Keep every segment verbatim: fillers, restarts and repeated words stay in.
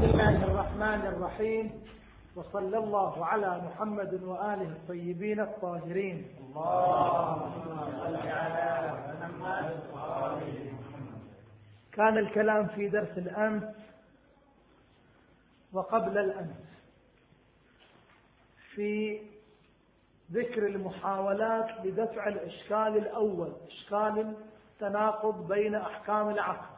بسم الله الرحمن الرحيم، وصلى الله على محمد وآله الطيبين الطاهرين. اللهم صل على محمد وآله. كان الكلام في درس الأمس وقبل الأمس في ذكر المحاولات لدفع الإشكال الأول، إشكال التناقض بين أحكام العقل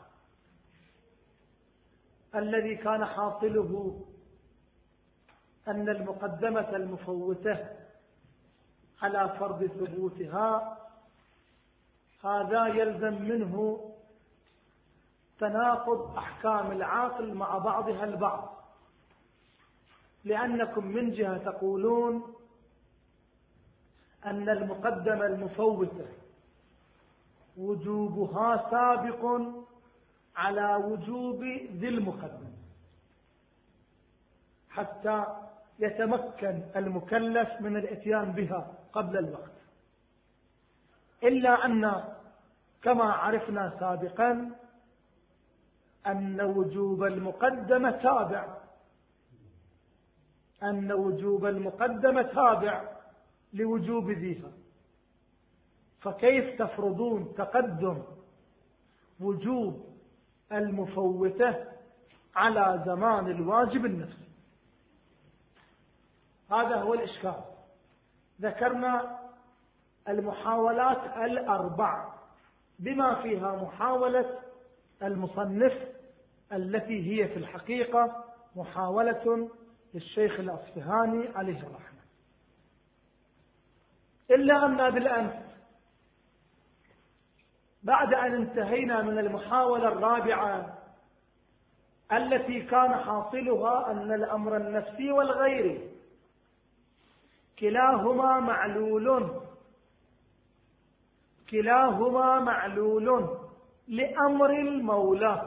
الذي كان حاصله أن المقدمة المفوتة على فرض ثبوتها هذا يلزم منه تناقض أحكام العاقل مع بعضها البعض، لأنكم من جهة تقولون أن المقدمة المفوتة وجوبها سابق على وجوب ذي المقدمة حتى يتمكن المكلف من الاتيان بها قبل الوقت، إلا أن كما عرفنا سابقا أن وجوب المقدمة تابع أن وجوب المقدمة تابع لوجوب ذيها، فكيف تفرضون تقدم وجوب المفوتة على زمان الواجب النفسي؟ هذا هو الإشكال. ذكرنا المحاولات الأربع بما فيها محاولة المصنف التي هي في الحقيقة محاولة للشيخ الأصفهاني عليه الرحمة، إلا أن بالأمس بعد أن انتهينا من المحاولة الرابعة التي كان حاصلها أن الأمر النفسي والغيري كلاهما معلول كلاهما معلول لأمر المولى،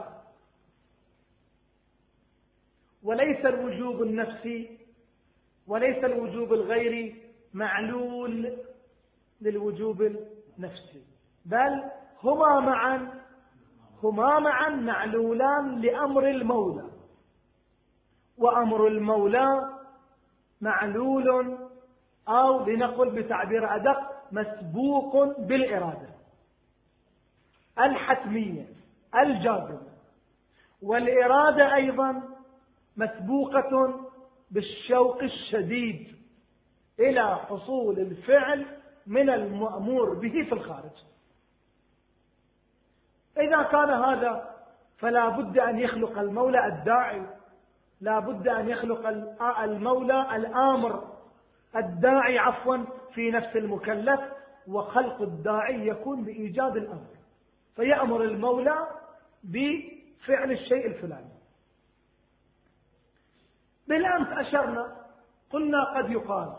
وليس الوجوب النفسي وليس الوجوب الغيري معلول للوجوب النفسي، بل هما معا هما معا معلولان لأمر المولى، وأمر المولى معلول أو لنقل بتعبير أدق مسبوق بالإرادة الحتمية الجازمة، والإرادة أيضا مسبوقة بالشوق الشديد إلى حصول الفعل من المأمور به في الخارج. إذا كان هذا فلا بد أن يخلق المولى الداعي، لا بد أن يخلق المولى الآمر الداعي عفوا في نفس المكلف، وخلق الداعي يكون بإيجاد الأمر، فيأمر المولى بفعل الشيء الفلاني. بالأمس أشرنا قلنا قد يقال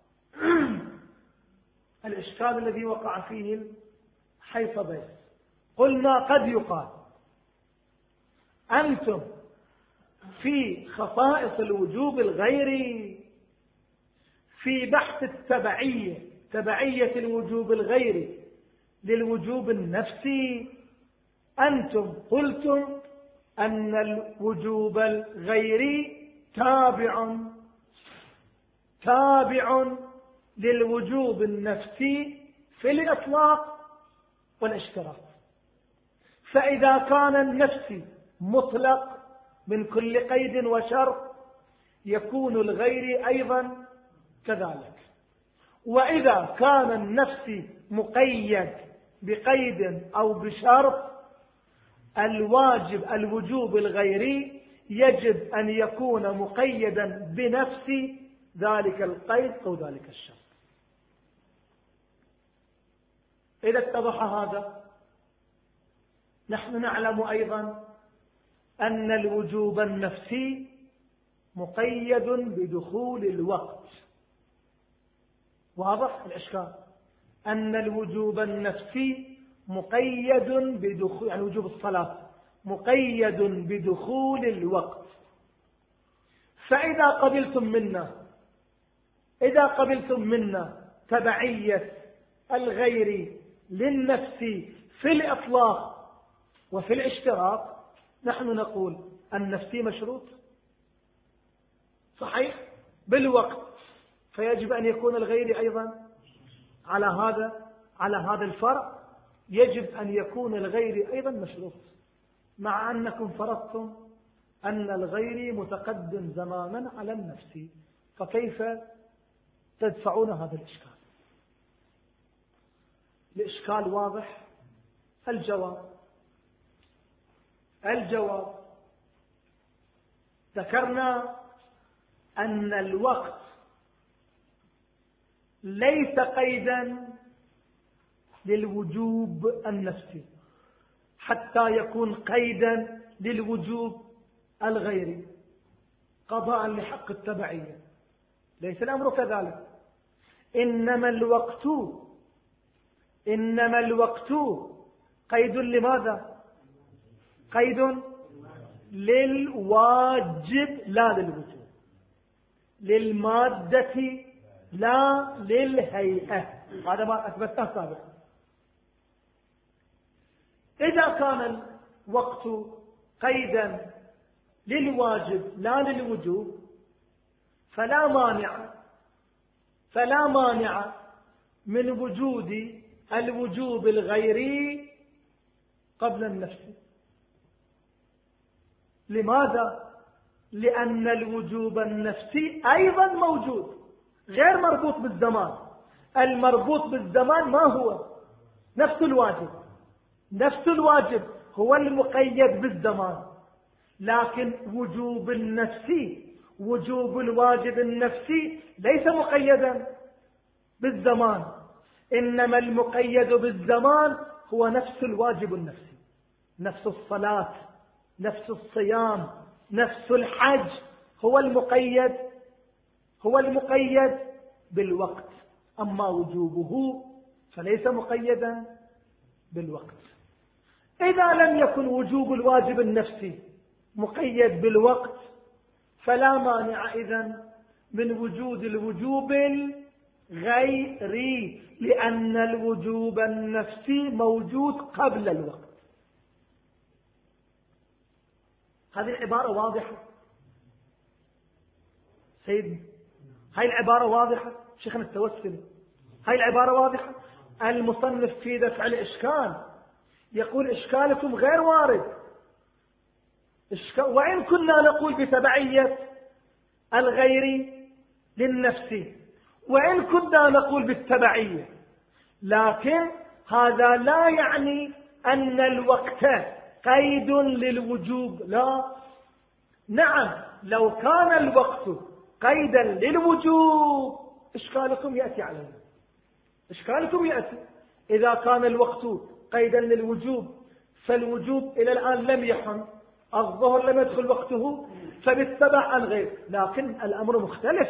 الإشكال الذي وقع فيه حيث بيت، قلنا قد يقال أنتم في خصائص الوجوب الغيري في بحث التبعية تبعية الوجوب الغيري للوجوب النفسي، أنتم قلتم أن الوجوب الغيري تابع تابع للوجوب النفسي في الإطلاق والاشتراك، فإذا كان النفسي مطلق من كل قيد وشرط يكون الغيري أيضا كذلك، وإذا كان النفسي مقيد بقيد أو بشرط الواجب الوجوب الغيري يجب أن يكون مقيدا بنفس ذلك القيد أو ذلك الشرط. إذا اتضح هذا نحن نعلم أيضا أن الوجوب النفسي مقيد بدخول الوقت. واضح الإشكال؟ أن الوجوب النفسي مقيد بدخول، يعني وجوب الصلاة مقيد بدخول الوقت. فإذا قبلتم منا إذا قبلتم منا تبعية الغير للنفس في الإطلاق وفي الاشتراك، نحن نقول النفسي مشروط صحيح بالوقت، فيجب أن يكون الغير أيضا على هذا على هذا الفرع، يجب أن يكون الغير أيضا مشروط، مع أنكم فرضتم أن الغير متقدم زمانا على النفس، فكيف تدفعون هذا الإشكال؟ الإشكال واضح. الجواب الجواب ذكرنا أن الوقت ليس قيدا للوجوب النفسي حتى يكون قيدا للوجوب الغيري قضاء لحق التبعية. ليس الأمر كذلك، إنما الوقت إنما الوقت قيد لماذا؟ قيد للواجب لا للوجوب، للمادة لا للهيئة، هذا ما أثبتناه سابقا. إذا كان الوقت قيدا للواجب لا للوجوب فلا مانع فلا مانع من وجود الوجوب الغيري قبل النفس. لماذا؟ لأن الوجوب النفسي أيضا موجود، غير مربوط بالزمان. المربوط بالزمان ما هو؟ نفس الواجب. نفس الواجب هو المقيد بالزمان، لكن وجوب النفسي وجوب الواجب النفسي ليس مقيدا بالزمان، إنما المقيد بالزمان هو نفس الواجب النفسي، نفس الصلاة، نفس الصيام، نفس الحج، هو المقيد هو المقيد بالوقت. أما وجوبه فليس مقيدا بالوقت. إذا لم يكن وجوب الواجب النفسي مقيد بالوقت فلا مانع إذن من وجود الوجوب الغيري، لأن الوجوب النفسي موجود قبل الوقت. هذه العبارة واضحة سيد؟ هاي العبارة واضحة شيخنا التوسل؟ هاي العبارة واضحة؟ المصنف في دفع الإشكال يقول إشكالكم غير وارد، وإن كنا نقول بتبعية الغير للنفس، وإن كنا نقول بالتبعية، لكن هذا لا يعني أن الوقت قيد للوجوب. لا، نعم، لو كان الوقت قيدا للوجوب إشكالكم يأتي علينا، إشكالكم يأتي. إذا كان الوقت قيدا للوجوب فالوجوب إلى الآن لم يحن، الظهر لم يدخل وقته، فبالتبع الغير. لكن الأمر مختلف،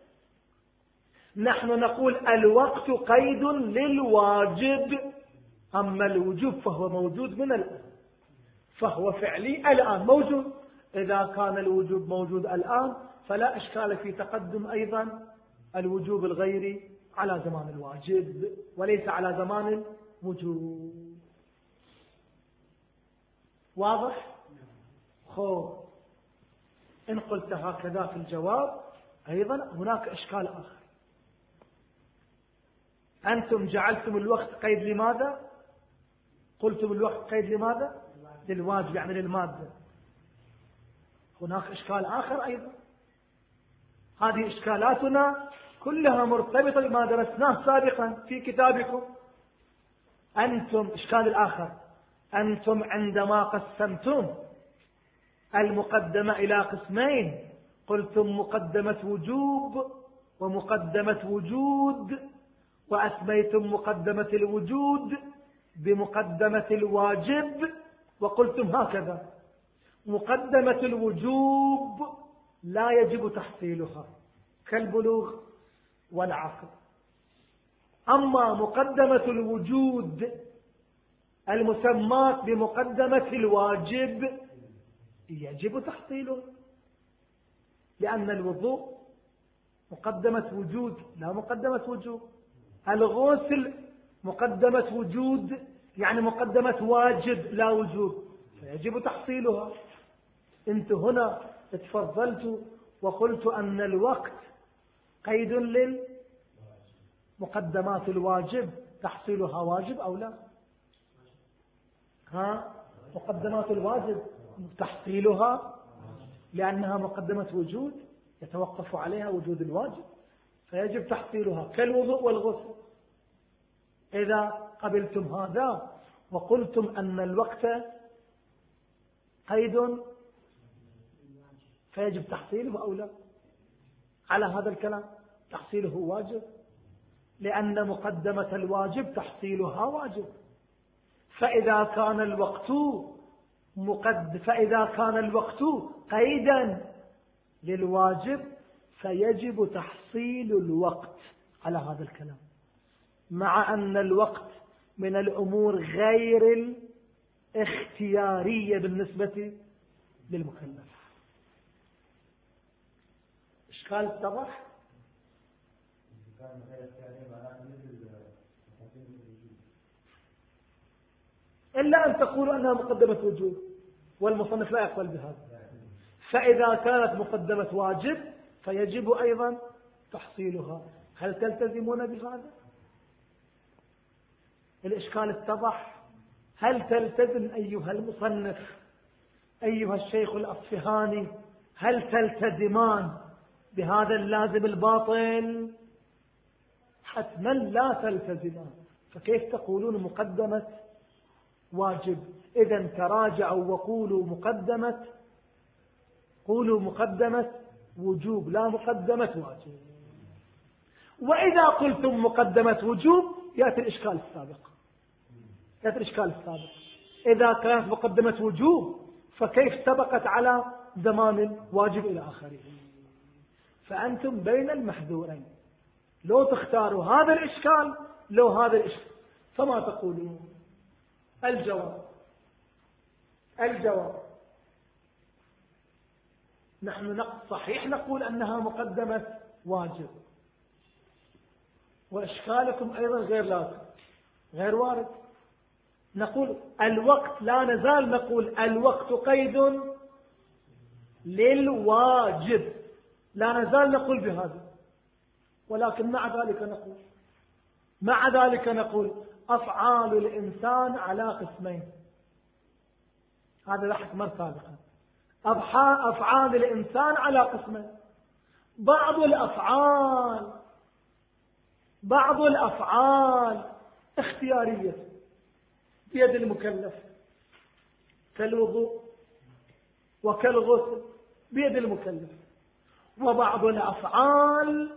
نحن نقول الوقت قيد للواجب، أما الوجوب فهو موجود من الآن، فهو فعلي الآن موجود. إذا كان الوجوب موجود الآن فلا إشكال في تقدم أيضا الوجوب الغيري على زمان الواجب وليس على زمان الوجوب. واضح؟ خو إن قلت هكذا في الجواب أيضا هناك إشكال آخر. أنتم جعلتم الوقت قيد لماذا؟ قلتم الوقت قيد لماذا؟ للواجب، يعني للمادة. هناك إشكال آخر أيضا. هذه إشكالاتنا كلها مرتبطة بما درسناه سابقا في كتابكم. أنتم إشكال الآخر، أنتم عندما قسمتم المقدمة إلى قسمين قلتم مقدمة وجوب ومقدمة وجود، وأسميتم مقدمة الوجود بمقدمة الواجب، وقلتم هكذا: مقدمة الوجوب لا يجب تحصيلها كالبلوغ والعقل، أما مقدمة الوجود المسمات بمقدمة الواجب يجب تحصيله، لأن الوضوء مقدمة وجود لا مقدمة وجوب، الغسل مقدمة وجود يعني مقدمة واجب لا وجوب، فيجب تحصيلها. انت هنا تفضلت وقلت أن الوقت قيد للمقدمات الواجب، تحصيلها واجب أو لا؟ ها مقدمات الواجب تحصيلها لأنها مقدمة وجود يتوقف عليها وجود الواجب، فيجب تحصيلها كالوضوء والغسل. إذا قبلتم هذا وقلتم أن الوقت قيد فيجب تحصيله أو لا؟ على هذا الكلام تحصيله واجب، لأن مقدمة الواجب تحصيلها واجب. فإذا كان الوقت مقد فإذا كان الوقت قيدا للواجب فيجب تحصيل الوقت على هذا الكلام، مع أن الوقت من الأمور غير الاختيارية بالنسبة للمكلف. إشكال اتضح؟ إلا أن تقولوا أنها مقدمة وجوب، والمصنف لا يقبل بهذا. فإذا كانت مقدمة واجب فيجب أيضا تحصيلها. هل تلتزمون بهذا؟ الإشكال اتضح؟ هل تلتزم أيها المصنف أيها الشيخ الأصفهاني، هل تلتزمان بهذا اللازم الباطل؟ حتما لا تلتزمان. فكيف تقولون مقدمة واجب؟ إذن تراجعوا وقولوا مقدمة قولوا مقدمة وجوب لا مقدمة واجب. وإذا قلتم مقدمة وجوب يأتي الإشكال السابق يأتي الإشكال السابق إذا كانت مقدمة وجوب فكيف سبقت على زمان واجب إلى آخره؟ فأنتم بين المحذورين، لو تختاروا هذا الإشكال لو هذا الإشكال، فما تقولون؟ الجواب الجواب نحن صحيح نقول أنها مقدمة واجب، وإشكالكم أيضا غير لازم غير وارد. نقول الوقت، لا نزال نقول الوقت قيد للواجب، لا نزال نقول بهذا. ولكن مع ذلك نقول مع ذلك نقول أفعال الإنسان على قسمين. هذا بحث مر سابقا. أفعال الإنسان على قسمين، بعض الأفعال بعض الأفعال اختيارية بيد المكلف كالوضوء وكالغسل بيد المكلف، وبعض الأفعال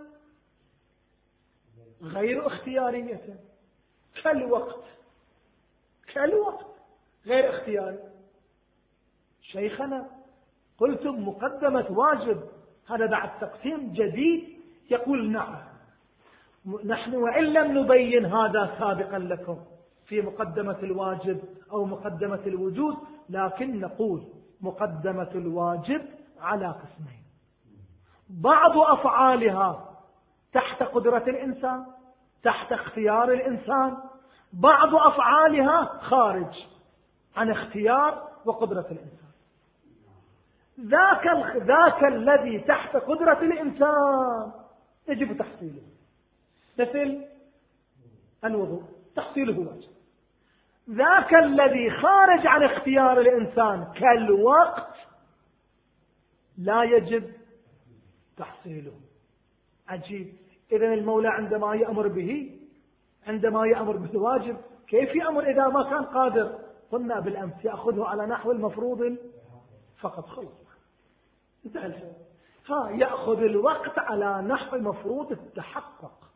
غير اختيارية كالوقت كالوقت غير اختياري. شيخنا قلتم مقدمة واجب، هذا بعد تقسيم جديد. يقول نعم، نحن وإن لم نبين هذا سابقا لكم في مقدمة الواجب أو مقدمة الوجود، لكن نقول مقدمة الواجب على قسمين، بعض أفعالها تحت قدرة الإنسان تحت اختيار الإنسان، بعض أفعالها خارج عن اختيار وقدرة الإنسان. ذاك ذاك الذي تحت قدرة الإنسان يجب تحصيله، مثل الوضوء تحصيله واجب. ذاك الذي خارج عن اختيار الإنسان كالوقت لا يجب تحصيله. عجيب. إذن المولى عندما يأمر به عندما يأمر بالواجب كيف يأمر إذا ما كان قادر؟ قلنا بالأمس يأخذه على نحو المفروض فقط، خلص انتهى الحين. ها يأخذ الوقت على نحو مفروض التحقق،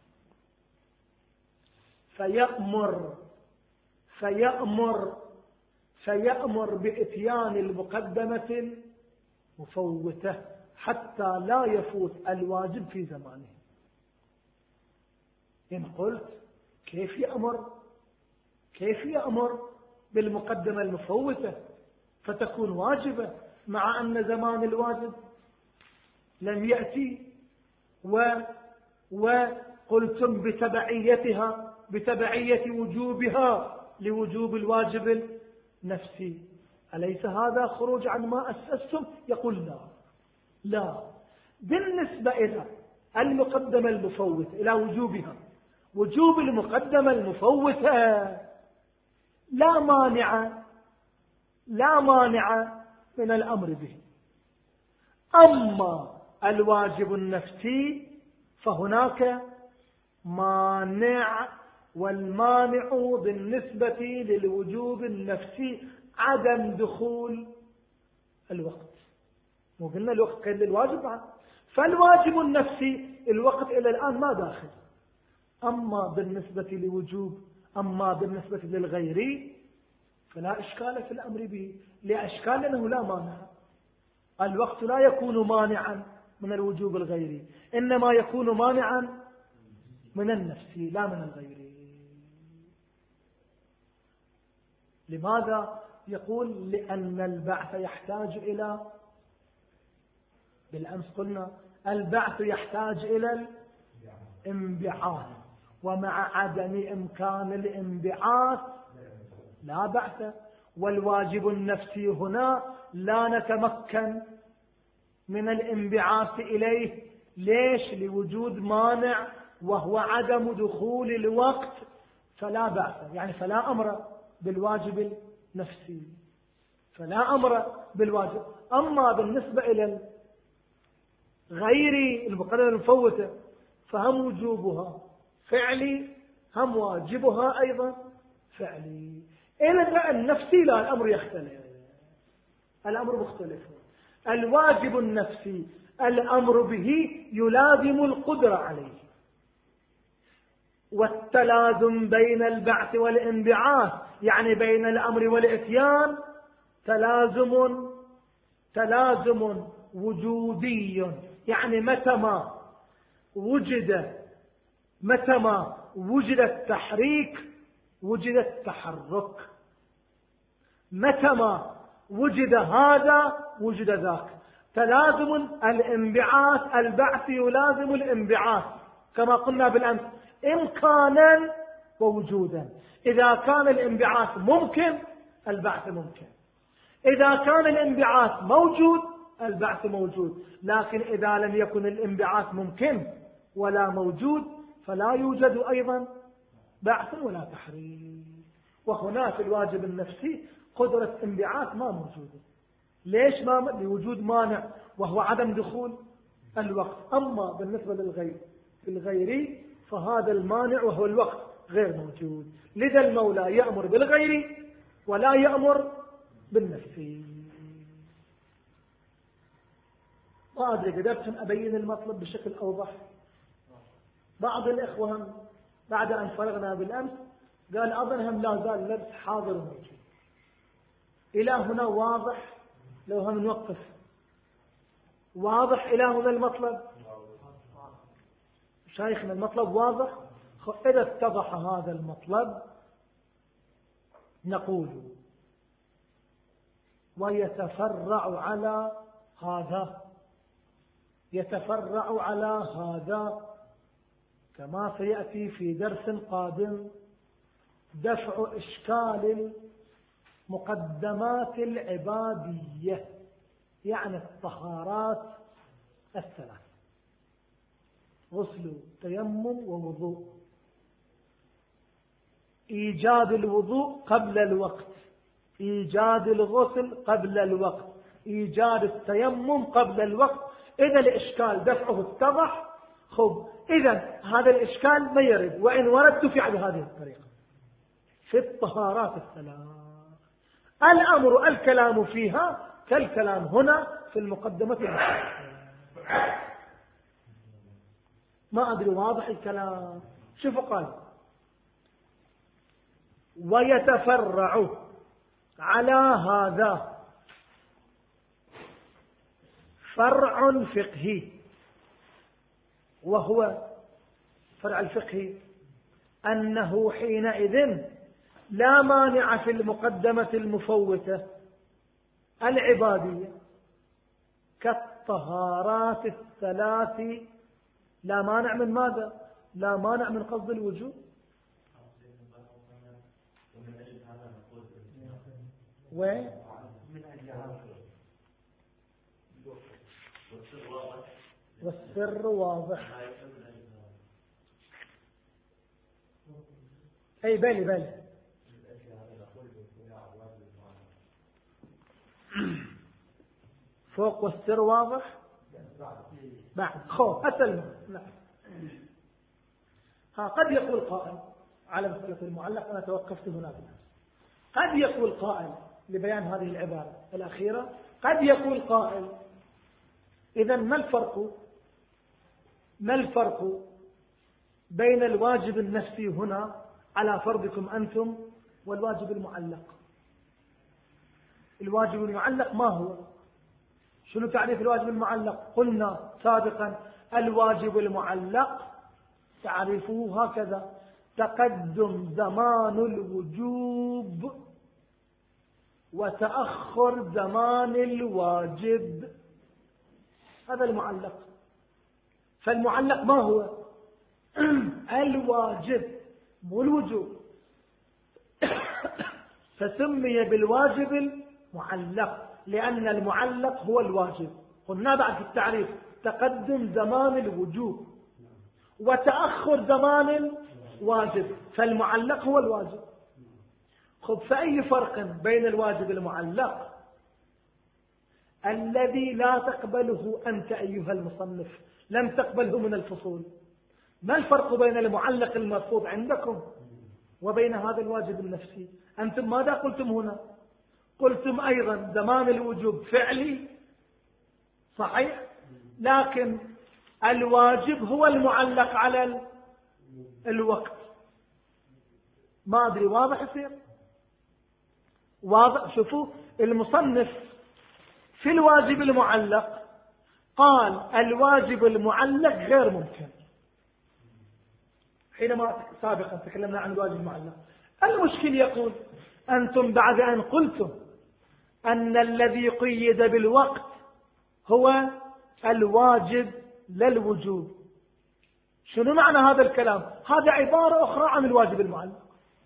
فيأمر فيأمر فيأمر بإتيان المقدمة المفوتة حتى لا يفوت الواجب في زمانه. إن قلت كيف يأمر كيف يأمر بالمقدمة المفوتة فتكون واجبة مع أن زمان الواجب لم يأتي؟ و وقلتم بتبعيتها بتبعية وجوبها لوجوب الواجب النفسي. أليس هذا خروج عن ما أسستم؟ يقول لا لا بالنسبة إلى المقدمة المفوتة إلى وجوبها، وجوب المقدمة المفوتة لا مانع لا مانع من الأمر به. أما الواجب النفسي فهناك مانع، والمانع بالنسبة للوجوب النفسي عدم دخول الوقت. مو قلنا الوقت قيد للواجب بعد، فالواجب النفسي الوقت إلى الآن ما داخل. أما بالنسبة لوجوب أما بالنسبة للغيري فلا إشكال في الأمر به، لأشكال أنه لا مانع. الوقت لا يكون مانعا من الوجوب الغيري، إنما يكون مانعا من النفسي لا من الغيري. لماذا؟ يقول لأن البعث يحتاج إلى، بالأمس قلنا البعث يحتاج إلى الانبعاث، ومع عدم إمكان الانبعاث لا بعث. والواجب النفسي هنا لا نتمكن من الانبعاث إليه. ليش؟ لوجود مانع وهو عدم دخول الوقت، فلا بعث، يعني فلا أمر بالواجب النفسي، فلا أمر بالواجب. أما بالنسبة إلى غير المقدمة المفوتة فهم وجوبها فعلي هم واجبها أيضا فعلي. إلى النفسي لا، الأمر يختلف، الأمر مختلف. الواجب النفسي الأمر به يلازم القدرة عليه، والتلازم بين البعث والانبعاث يعني بين الأمر والإتيان تلازم تلازم وجودي، يعني متى ما وجد متى ما وجد التحريك وجد التحرك، متى ما وجد هذا وجد ذاك. تلازم الانبعاث، البعث يلازم الانبعاث كما قلنا بالأمس إمكانا ووجودا. إذا كان الانبعاث ممكن البعث ممكن، إذا كان الانبعاث موجود البعث موجود. لكن إذا لم يكن الانبعاث ممكن ولا موجود فلا يوجد أيضا بعث ولا تحريك. وهنا في الواجب النفسي قدرة انبعاث ما موجودة. ليش؟ ما لوجود مانع وهو عدم دخول الوقت. أما بالنسبة للغير في الغيري فهذا المانع وهو الوقت غير موجود. لذا المولى يأمر بالغير ولا يأمر بالنفسي. ما أدري قدرت أن أبين المطلب بشكل أوضح. بعض الإخوان بعد أن فرغنا بالأمس قال أظنهم لا زال اللبس حاضر موجود. إلى هنا واضح؟ لو هم نوقف واضح إلى هنا المطلب شايخنا، المطلب واضح. إذا اتضح هذا المطلب نقول ويتفرع على هذا يتفرع على هذا كما سيأتي في درس قادم دفع إشكال المقدمات العبادية، يعني الطهارات الثلاث: غسل تيمم ووضوء. إيجاد الوضوء قبل الوقت، إيجاد الغسل قبل الوقت، إيجاد التيمم قبل الوقت. إذا الإشكال دفعه اتضح، خب إذا هذا الإشكال ما يرد، وإن ورد دفع بهذه الطريقة في الطهارات الثلاث. الأمر الكلام فيها كالكلام هنا في المقدمة المحدثة. ما أدري واضح الكلام؟ شوفوا قال ويتفرع على هذا فرع فقهي، وهو فرع الفقهي أنه حينئذ لا مانع في المقدمة المفوتة العبادية كالطهارات الثلاث. لا مانع من ماذا؟ لا مانع من قصد الوجوب. وين؟ والسر واضح. أي بالي بالي فوق والسر واضح بعد خوف أسلم. نعم. ها قد يقول قائل على مسألة المعلق، أنا توقفت هنا بنفسي، قد يقول قائل لبيان هذه العبارة الأخيرة، قد يقول قائل إذا ما الفرق ما الفرق بين الواجب النفسي هنا على فرضكم أنتم والواجب المعلق؟ الواجب المعلق ما هو؟ شنو تعريف الواجب المعلق؟ قلنا سابقا الواجب المعلق تعريفه هكذا: تقدم زمان الوجوب وتأخر زمان الواجب، هذا المعلق. فالمعلق ما هو؟ الواجب مو الوجوب، فسمي بالواجب المعلق لأن المعلق هو الواجب. قلنا بعد في التعريف تقدم زمان الوجوب وتأخر زمان الواجب، فالمعلق هو الواجب. خب فأي فرق بين الواجب المعلق الذي لا تقبله أنت أيها المصنف، لم تقبله من الفصول، ما الفرق بين المعلق المرفوض عندكم وبين هذا الواجب النفسي؟ أنتم ماذا قلتم هنا؟ قلتم أيضا زمان الوجوب فعلي صحيح، لكن الواجب هو المعلق على الوقت. ما أدري واضح يصير؟ واضح. شوفوا المصنف في الواجب المعلق قال الواجب المعلق غير ممكن، حينما سابقا تكلمنا عن الواجب المعلق. المشكل يقول أنتم بعد أن قلتم أن الذي قيد بالوقت هو الواجب لا الوجوب، شنو معنى هذا الكلام؟ هذا عبارة أخرى عن الواجب المعلق.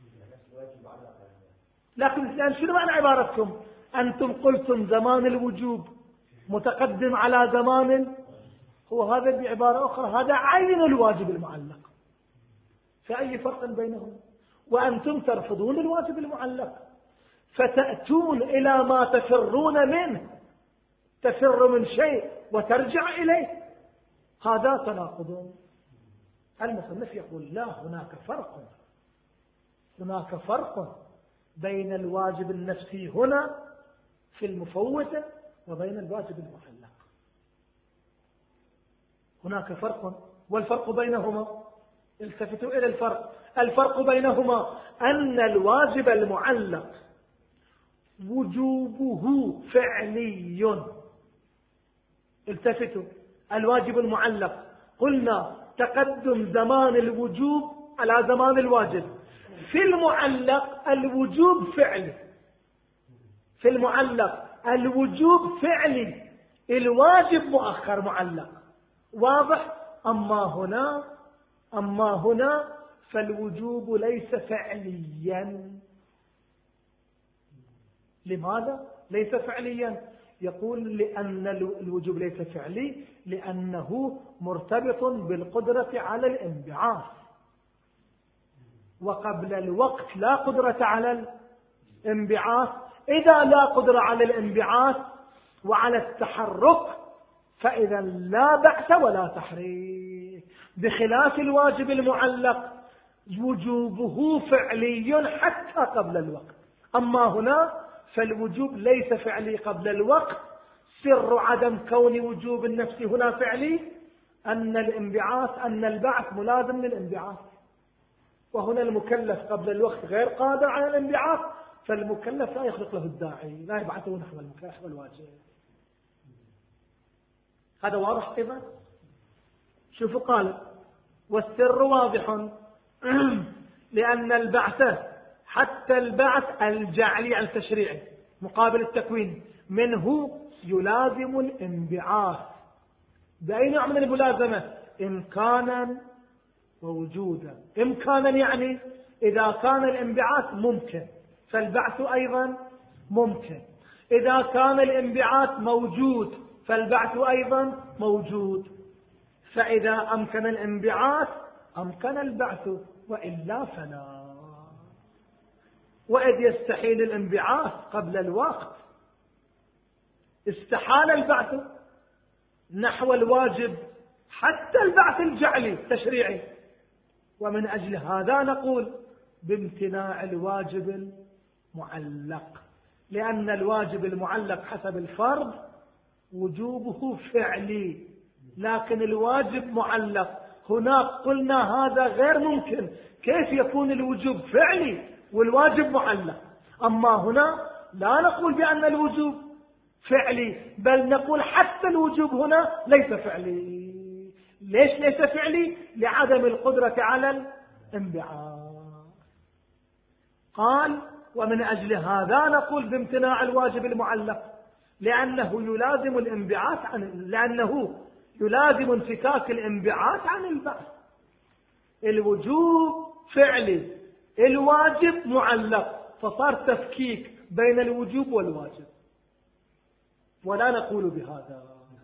لكن يعني شنو معنى عبارتكم؟ أنتم قلتم زمان الوجوب متقدم على زمان، هو هذا بعبارة أخرى هذا عين الواجب المعلق، فأي فرق بينهم؟ وأنتم ترفضون الواجب المعلق فتأتون إلى ما تفرون منه، تفر من شيء وترجع إليه، هذا تناقض. المصنف يقول لا، هناك فرق، هناك فرق بين الواجب النفسي هنا في المفوتة وبين الواجب المعلق، هناك فرق، والفرق بينهما التفتوا إلى الفرق. الفرق بينهما أن الواجب المعلق وجوبه فعلي. التفتوا، الواجب المعلق قلنا تقدم زمان الوجوب على زمان الواجب، في المعلق الوجوب فعلي، في المعلق الوجوب فعلي، الواجب مؤخر معلق، واضح؟ أما هنا أما هنا فالوجوب ليس فعليا. لماذا ليس فعليا؟ يقول لأن الوجوب ليس فعلي لأنه مرتبط بالقدرة على الانبعاث، وقبل الوقت لا قدرة على الانبعاث. إذا لا قدرة على الانبعاث وعلى التحرك فإذا لا بعث ولا تحريك، بخلاف الواجب المعلق وجوبه فعلي حتى قبل الوقت. أما هنا فالوجوب ليس فعلي قبل الوقت. سر عدم كون وجوب النفس هنا فعلي أن الانبعاث أن البعث ملازم للانبعاث، وهنا المكلف قبل الوقت غير قادر على الانبعاث، فالمكلف لا يخلق له الداعي، لا يبعثه نحو المكلف والواجب. هذا واضح أيضا؟ شوفوا قال والسر واضح لأن البعث حتى البعث الجعلي التشريعي مقابل التكوين منه يلازم الانبعاث بأي نوع من الملازمة؟ إمكانا ووجودا. إمكانا يعني إذا كان الانبعاث ممكن فالبعث أيضا ممكن، إذا كان الانبعاث موجود فالبعث أيضا موجود. فإذا أمكن الانبعاث أمكن البعث، وإلا فلا. وإذ يستحيل الانبعاث قبل الوقت استحال البعث نحو الواجب حتى البعث الجعلي التشريعي. ومن أجل هذا نقول بامتناع الواجب المعلق، لأن الواجب المعلق حسب الفرض وجوبه فعلي، لكن الواجب معلق. هناك قلنا هذا غير ممكن، كيف يكون الوجوب فعلي والواجب معلق؟ أما هنا لا نقول بأن الوجوب فعلي، بل نقول حتى الوجوب هنا ليس فعلي. ليش ليس فعلي؟ لعدم القدرة على الانبعاث. قال ومن أجل هذا نقول بامتناع الواجب المعلق، لأنه يلازم الانبعاث عن لأنه يلازم انفكاك الانبعاث عن البعث. الوجوب فعلي، الواجب معلق، فصار تفكيك بين الوجوب والواجب، ولا نقول بهذا.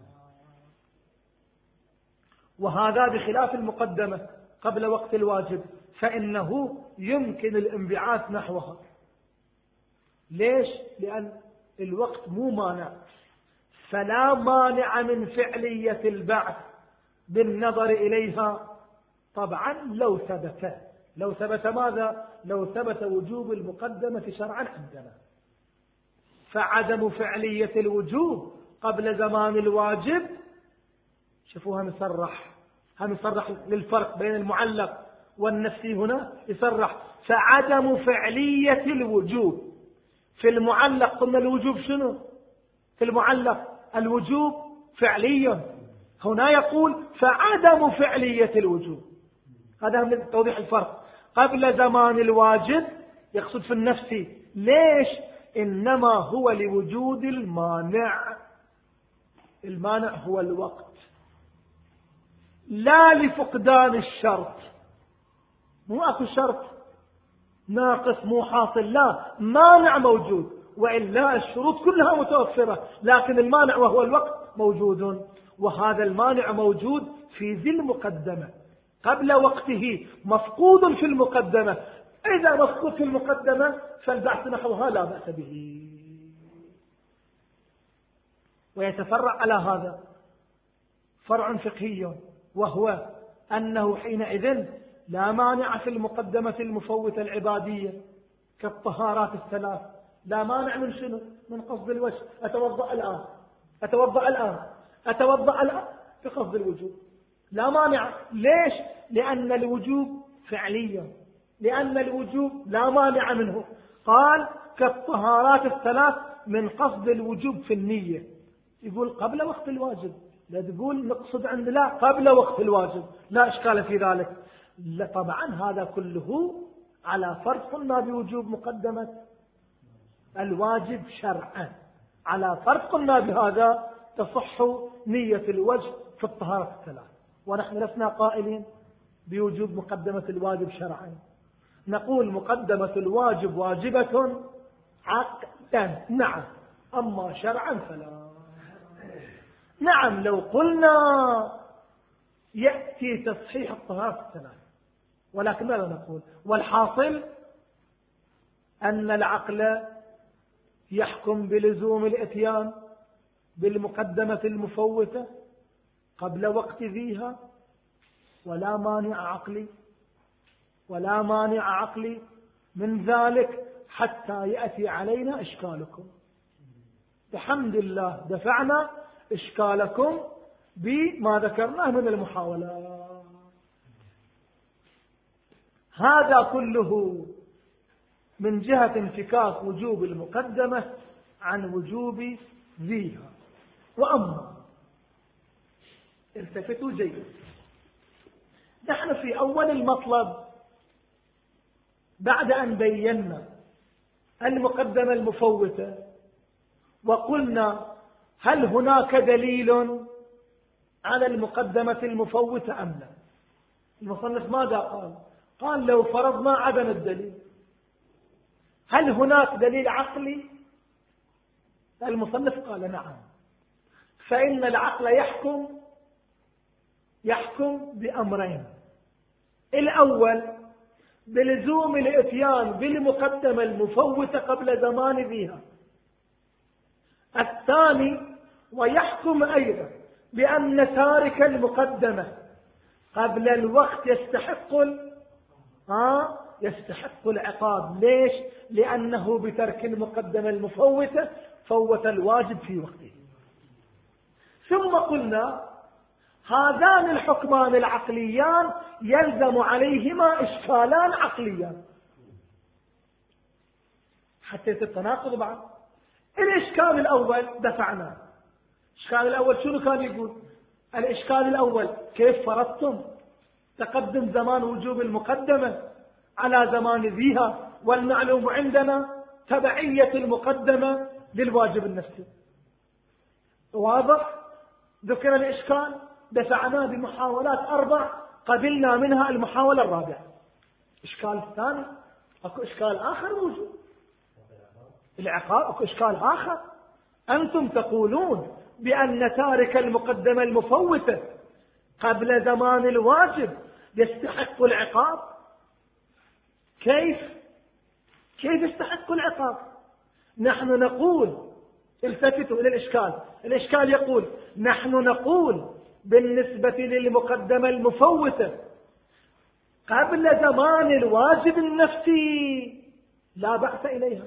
وهذا بخلاف المقدمة قبل وقت الواجب، فإنه يمكن الانبعاث نحوها. ليش؟ لأن الوقت مو مانع، فلا مانع من فعلية البعث بالنظر إليها. طبعا لو ثبت لو ثبت ماذا؟ لو ثبت وجوب المقدمة شرعا عندنا، فعدم فعلية الوجوب قبل زمان الواجب. شوفوا هم يصرح هم يصرح للفرق بين المعلق والنفسي. هنا يصرح فعدم فعلية الوجوب. في المعلق قلنا الوجوب شنو؟ في المعلق الوجوب فعليا، هنا يقول فعدم فعلية الوجوب. هذا من توضيح الفرق. قبل زمان الواجب يقصد في النفسي. ليش؟ إنما هو لوجود المانع. المانع هو الوقت، لا لفقدان الشرط. مو أكو شرط ناقص مو حاصل، لا، مانع موجود، وإلا الشروط كلها متوفرة، لكن المانع وهو الوقت موجود. وهذا المانع موجود في ذي المقدمة قبل وقته، مفقود في المقدمة. إذا مفقود في المقدمة فالبحث نحوها لا بأس به. ويتفرع على هذا فرع فقهي، وهو أنه حينئذ لا مانع في المقدمة المفوتة العبادية كالطهارات الثلاث. لا مانع من شنو؟ من قصد الوجه. أتوضأ الآن أتوضأ الآن أتوضأ الآن بقصد الوجوب، لا مانع. ليش؟ لأن الوجوب فعليا، لأن الوجوب لا مانع منه. قال كالطهارات الثلاث من قصد الوجوب في النية. يقول قبل وقت الواجب، لا تقول نقصد عند لا قبل وقت الواجب، لا إشكال في ذلك. لا طبعا هذا كله على فرض قلنا بوجوب مقدمة الواجب شرعا. على فرض قلنا بهذا تصح نية الوجه في الطهارة الثلاث، ونحن لسنا قائلين بوجوب مقدمة الواجب شرعا. نقول مقدمة الواجب واجبة عقدا، نعم، أما شرعا فلا. نعم لو قلنا يأتي تصحيح الطهارة الثلاث، ولكن ماذا نقول؟ والحاصل أن العقل يحكم بلزوم الاتيان بالمقدمة المفوتة قبل وقت ذيها، ولا مانع عقلي ولا مانع عقلي من ذلك حتى يأتي علينا إشكالكم. بحمد الله دفعنا إشكالكم بما ذكرناه من المحاولات. هذا كله من جهة انفكاك وجوب المقدمة عن وجوب ذيها. وأما التفتوا جيد، نحن في أول المطلب بعد أن بينا المقدمة المفوتة وقلنا هل هناك دليل على المقدمة المفوتة أم لا، المصنف ماذا قال؟ قال لو فرضنا عدم الدليل هل هناك دليل عقلي؟ المصنف قال نعم، فإن العقل يحكم يحكم بأمرين: الأول بلزوم الإتيان بالمقدمة المفوتة قبل زمان ذيها. الثاني ويحكم أيضا بأن تارك المقدمة قبل الوقت يستحق آه يستحق العقاب. ليش؟ لأنه بترك المقدمة المفوتة فوت الواجب في وقته. ثم قلنا هذان الحكمان العقليان يلزم عليهما إشكالان عقليان حتى يتناقض بعض. الإشكال الأول دفعناه. الإشكال الأول شنو كان يقول؟ الإشكال الأول: كيف فرضتم تقدم زمان وجوب المقدمة على زمان ذيها، والمعلوم عندنا تبعية المقدمة للواجب النفسي. واضح؟ ذكر الإشكال، دفعناه بمحاولات أربع، قبلنا منها المحاولة الرابعة. إشكال الثاني: أكو إشكال آخر موجود، العقاب. أكو إشكال آخر: أنتم تقولون بأن تارك المقدمة المفوتة قبل زمان الواجب يستحق العقاب. كيف؟ كيف يستحق العقاب؟ نحن نقول، التفتوا إلى الإشكال. الإشكال يقول: نحن نقول بالنسبة للمقدمة المفوتة قبل زمان الواجب النفسي لا بأس إليها،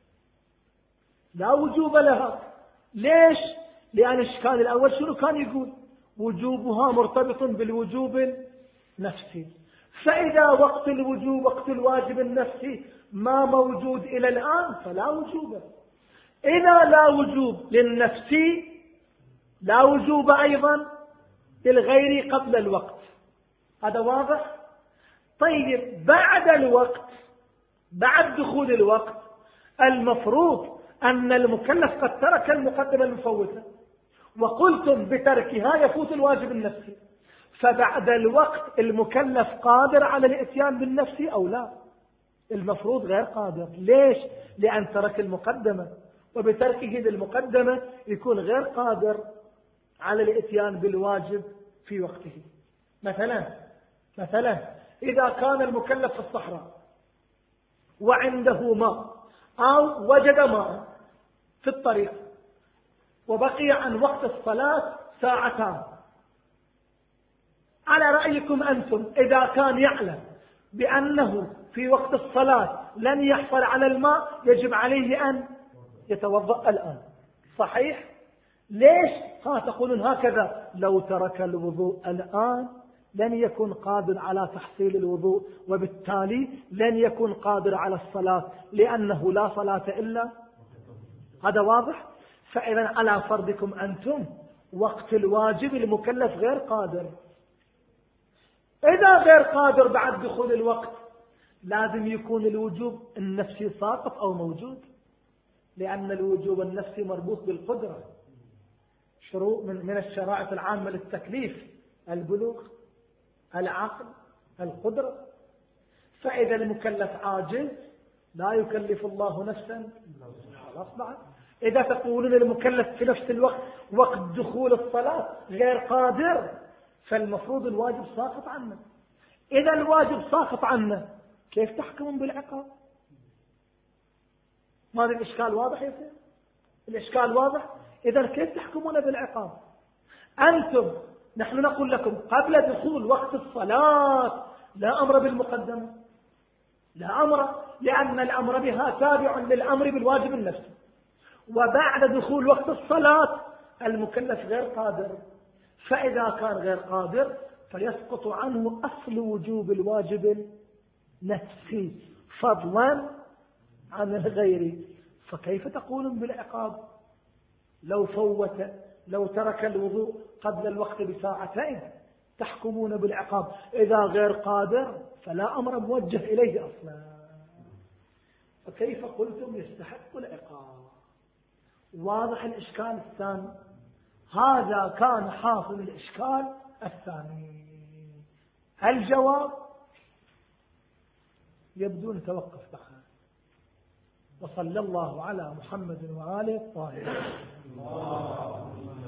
لا وجوب لها. ليش؟ لأن الإشكال الأول شنو كان يقول؟ وجوبها مرتبط بالوجوب النفسي. فإذا وقت الوجوب وقت الواجب النفسي ما موجود إلى الآن فلا وجوب. إذا لا وجوب للنفسي لا وجوب أيضا للغير قبل الوقت. هذا واضح؟ طيب بعد الوقت، بعد دخول الوقت، المفروض أن المكلف قد ترك المقدمة المفوتة، وقلتم بتركها يفوت الواجب النفسي. فبعد الوقت المكلف قادر على الاتيان بالنفسي أو لا؟ المفروض غير قادر. ليش؟ لأن ترك المقدمة، وبتركه للمقدمة يكون غير قادر على الاتيان بالواجب في وقته. مثلا مثلا إذا كان المكلف في الصحراء وعنده ماء أو وجد ماء في الطريق وبقي عن وقت الصلاة ساعتان، على رأيكم أنتم إذا كان يعلم بأنه في وقت الصلاة لن يحصل على الماء يجب عليه أن يتوضأ الآن، صحيح؟ ليش؟ ها تقولون هكذا: لو ترك الوضوء الآن لن يكون قادر على تحصيل الوضوء، وبالتالي لن يكون قادر على الصلاة، لأنه لا صلاة إلا. هذا واضح؟ فإذا على فرضكم أنتم وقت الواجب المكلف غير قادر. إذا غير قادر بعد دخول الوقت لازم يكون الوجوب النفسي ساقط أو موجود، لأن الوجوب النفسي مربوط بالقدرة. شروط من, من الشرائط العامة للتكليف: البلوغ، العقل، القدرة. فإذا المكلف عاجز لا يكلف الله نفسا خلاص بعد. إذا تقولون المكلف في نفس الوقت وقت دخول الصلاة غير قادر، فالمفروض الواجب ساقط عنه. إذا الواجب ساقط عنه كيف تحكمون بالعقاب؟ ما هذا الإشكال واضح يصير؟ الإشكال واضح؟ إذا كيف تحكمون بالعقاب؟ أنتم، نحن نقول لكم قبل دخول وقت الصلاة لا أمر بالمقدمة، لا أمر، لأن الأمر بها تابع للأمر بالواجب النفسي. وبعد دخول وقت الصلاة المكلف غير قادر، فإذا كان غير قادر فيسقط عنه أصل وجوب الواجب النفسي فضلا عن الغير. فكيف تقولون بالعقاب لو فوت، لو ترك الوضوء قبل الوقت بساعتين؟ تحكمون بالعقاب إذا غير قادر فلا أمر موجه إليه أصلا، فكيف قلتم يستحق العقاب؟ واضح الإشكال الثاني. هذا كان حاصل الإشكال الثاني. الجواب يبدو نتوقف بقى. وصلى الله على محمد وآله الطاهرين.